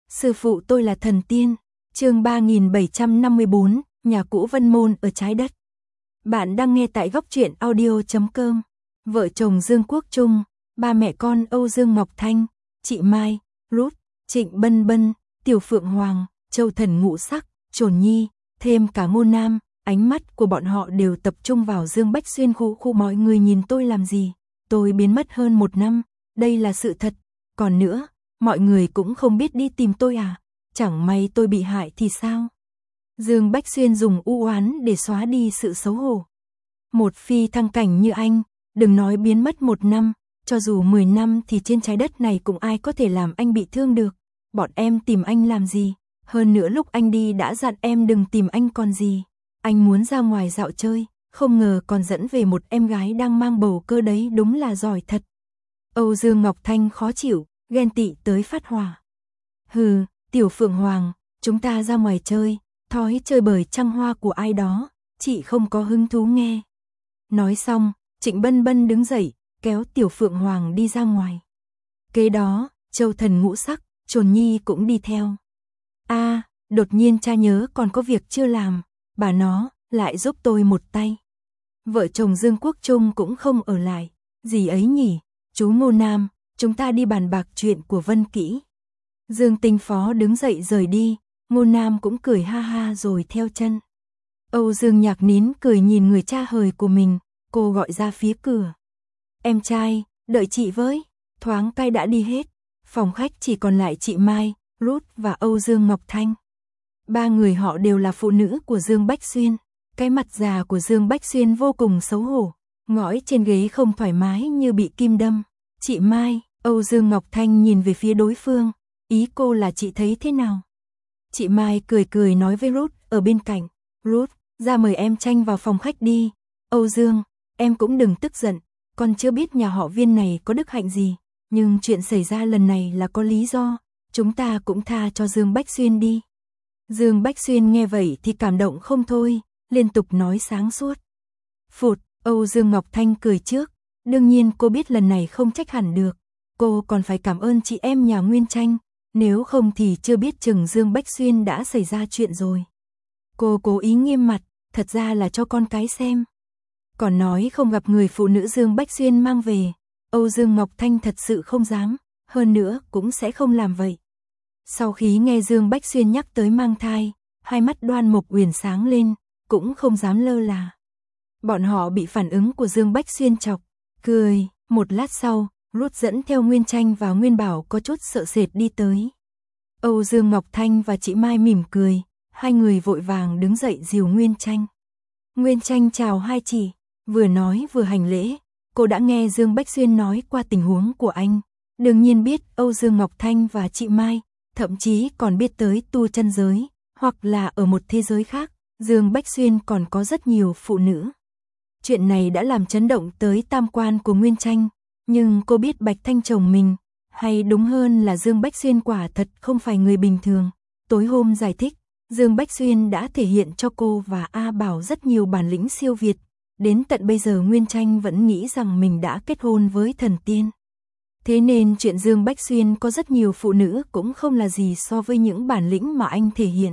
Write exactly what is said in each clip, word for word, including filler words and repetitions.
Sư phụ tôi là thần tiên. Chương ba nghìn bảy trăm năm mươi bốn, nhà cũ Vân Môn ở trái đất. Bạn đang nghe tại góc truyện audio chấm com. Vợ chồng Dương Quốc Trung, ba mẹ con Âu Dương Ngọc Thanh, chị Mai, Ruth, Trịnh Bân Bân, Tiểu Phượng Hoàng, Châu Thần Ngũ Sắc, Trồn Nhi, thêm cả Ngô Nam, ánh mắt của bọn họ đều tập trung vào Dương Bách Xuyên. Khu khu mọi người nhìn tôi làm gì? Tôi biến mất hơn một năm, đây là sự thật. Còn nữa, mọi người cũng không biết đi tìm tôi à? Chẳng may tôi bị hại thì sao? Dương Bách Xuyên dùng u oán để xóa đi sự xấu hổ. Một phi thăng cảnh như anh, đừng nói biến mất một năm, cho dù mười năm thì trên trái đất này cũng ai có thể làm anh bị thương được. Bọn em tìm anh làm gì? Hơn nữa lúc anh đi đã dặn em đừng tìm anh còn gì. Anh muốn ra ngoài dạo chơi, không ngờ còn dẫn về một em gái đang mang bầu cơ đấy, đúng là giỏi thật. Âu Dương Ngọc Thanh khó chịu, ghen tị tới phát hỏa. Hừ, Tiểu Phượng Hoàng, chúng ta ra ngoài chơi, thói chơi bời trăng hoa của ai đó, chị không có hứng thú nghe. Nói xong, Trịnh Bân Bân đứng dậy, kéo Tiểu Phượng Hoàng đi ra ngoài. Kế đó, Châu Thần Ngũ Sắc, Trồn Nhi cũng đi theo. A, à, đột nhiên cha nhớ còn có việc chưa làm, bà nó lại giúp tôi một tay. Vợ chồng Dương Quốc Trung cũng không ở lại. Gì ấy nhỉ? Chú Ngô Nam, chúng ta đi bàn bạc chuyện của Vân Kỹ. Dương Tinh Phó đứng dậy rời đi, Ngô Nam cũng cười ha ha rồi theo chân. Âu Dương Nhạc nín cười nhìn người cha hời của mình, cô gọi ra phía cửa. Em trai, đợi chị với. Thoáng cái đã đi hết, phòng khách chỉ còn lại chị Mai, Ruth và Âu Dương Ngọc Thanh. Ba người họ đều là phụ nữ của Dương Bách Xuyên. Cái mặt già của Dương Bách Xuyên vô cùng xấu hổ, ngõi trên ghế không thoải mái như bị kim đâm. Chị Mai, Âu Dương Ngọc Thanh nhìn về phía đối phương, ý cô là chị thấy thế nào? Chị Mai cười cười nói với Ruth ở bên cạnh. Ruth, ra mời em Tranh vào phòng khách đi. Âu Dương, em cũng đừng tức giận, con chưa biết nhà họ Viên này có đức hạnh gì, nhưng chuyện xảy ra lần này là có lý do, chúng ta cũng tha cho Dương Bách Xuyên đi. Dương Bách Xuyên nghe vậy thì cảm động không thôi, liên tục nói sáng suốt. Phụt, Âu Dương Ngọc Thanh cười trước, đương nhiên cô biết lần này không trách hẳn được, cô còn phải cảm ơn chị em nhà Nguyên Tranh, nếu không thì chưa biết chừng Dương Bách Xuyên đã xảy ra chuyện rồi. Cô cố ý nghiêm mặt, thật ra là cho con cái xem. Còn nói không gặp người phụ nữ Dương Bách Xuyên mang về, Âu Dương Ngọc Thanh thật sự không dám, hơn nữa cũng sẽ không làm vậy. Sau khi nghe Dương Bách Xuyên nhắc tới mang thai, hai mắt Đoan Mộc Uyển sáng lên, cũng không dám lơ là. Bọn họ bị phản ứng của Dương Bách Xuyên chọc, cười. Một lát sau, Ruth dẫn theo Nguyên Tranh và Nguyên Bảo có chút sợ sệt đi tới. Âu Dương Ngọc Thanh và chị Mai mỉm cười, hai người vội vàng đứng dậy dìu Nguyên Tranh. Nguyên Tranh chào hai chị, vừa nói vừa hành lễ, cô đã nghe Dương Bách Xuyên nói qua tình huống của anh, đương nhiên biết Âu Dương Ngọc Thanh và chị Mai, thậm chí còn biết tới tu chân giới, hoặc là ở một thế giới khác, Dương Bách Xuyên còn có rất nhiều phụ nữ. Chuyện này đã làm chấn động tới tam quan của Nguyên Tranh, nhưng cô biết Bạch Thanh chồng mình, hay đúng hơn là Dương Bách Xuyên quả thật không phải người bình thường. Tối hôm giải thích, Dương Bách Xuyên đã thể hiện cho cô và A Bảo rất nhiều bản lĩnh siêu việt, đến tận bây giờ Nguyên Tranh vẫn nghĩ rằng mình đã kết hôn với thần tiên. Thế nên chuyện Dương Bách Xuyên có rất nhiều phụ nữ cũng không là gì so với những bản lĩnh mà anh thể hiện.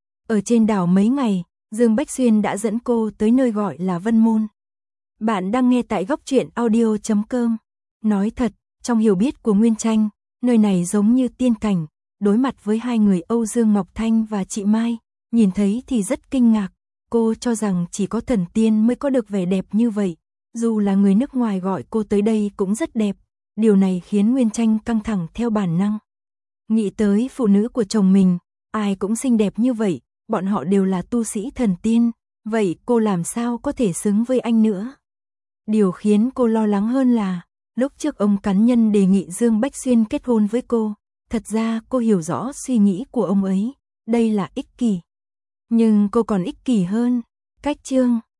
Ở trên đảo mấy ngày, Dương Bách Xuyên đã dẫn cô tới nơi gọi là Vân Môn. Bạn đang nghe tại góc truyện audio chấm com. Nói thật, trong hiểu biết của Nguyên Tranh, nơi này giống như tiên cảnh, đối mặt với hai người Âu Dương Ngọc Thanh và chị Mai, nhìn thấy thì rất kinh ngạc, cô cho rằng chỉ có thần tiên mới có được vẻ đẹp như vậy, dù là người nước ngoài gọi cô tới đây cũng rất đẹp, điều này khiến Nguyên Tranh căng thẳng theo bản năng. Nghĩ tới phụ nữ của chồng mình, ai cũng xinh đẹp như vậy, bọn họ đều là tu sĩ thần tiên, vậy cô làm sao có thể xứng với anh nữa? Điều khiến cô lo lắng hơn là, lúc trước ông Cắn Nhân đề nghị Dương Bách Xuyên kết hôn với cô, thật ra cô hiểu rõ suy nghĩ của ông ấy, đây là ích kỷ. Nhưng cô còn ích kỷ hơn. Cách chương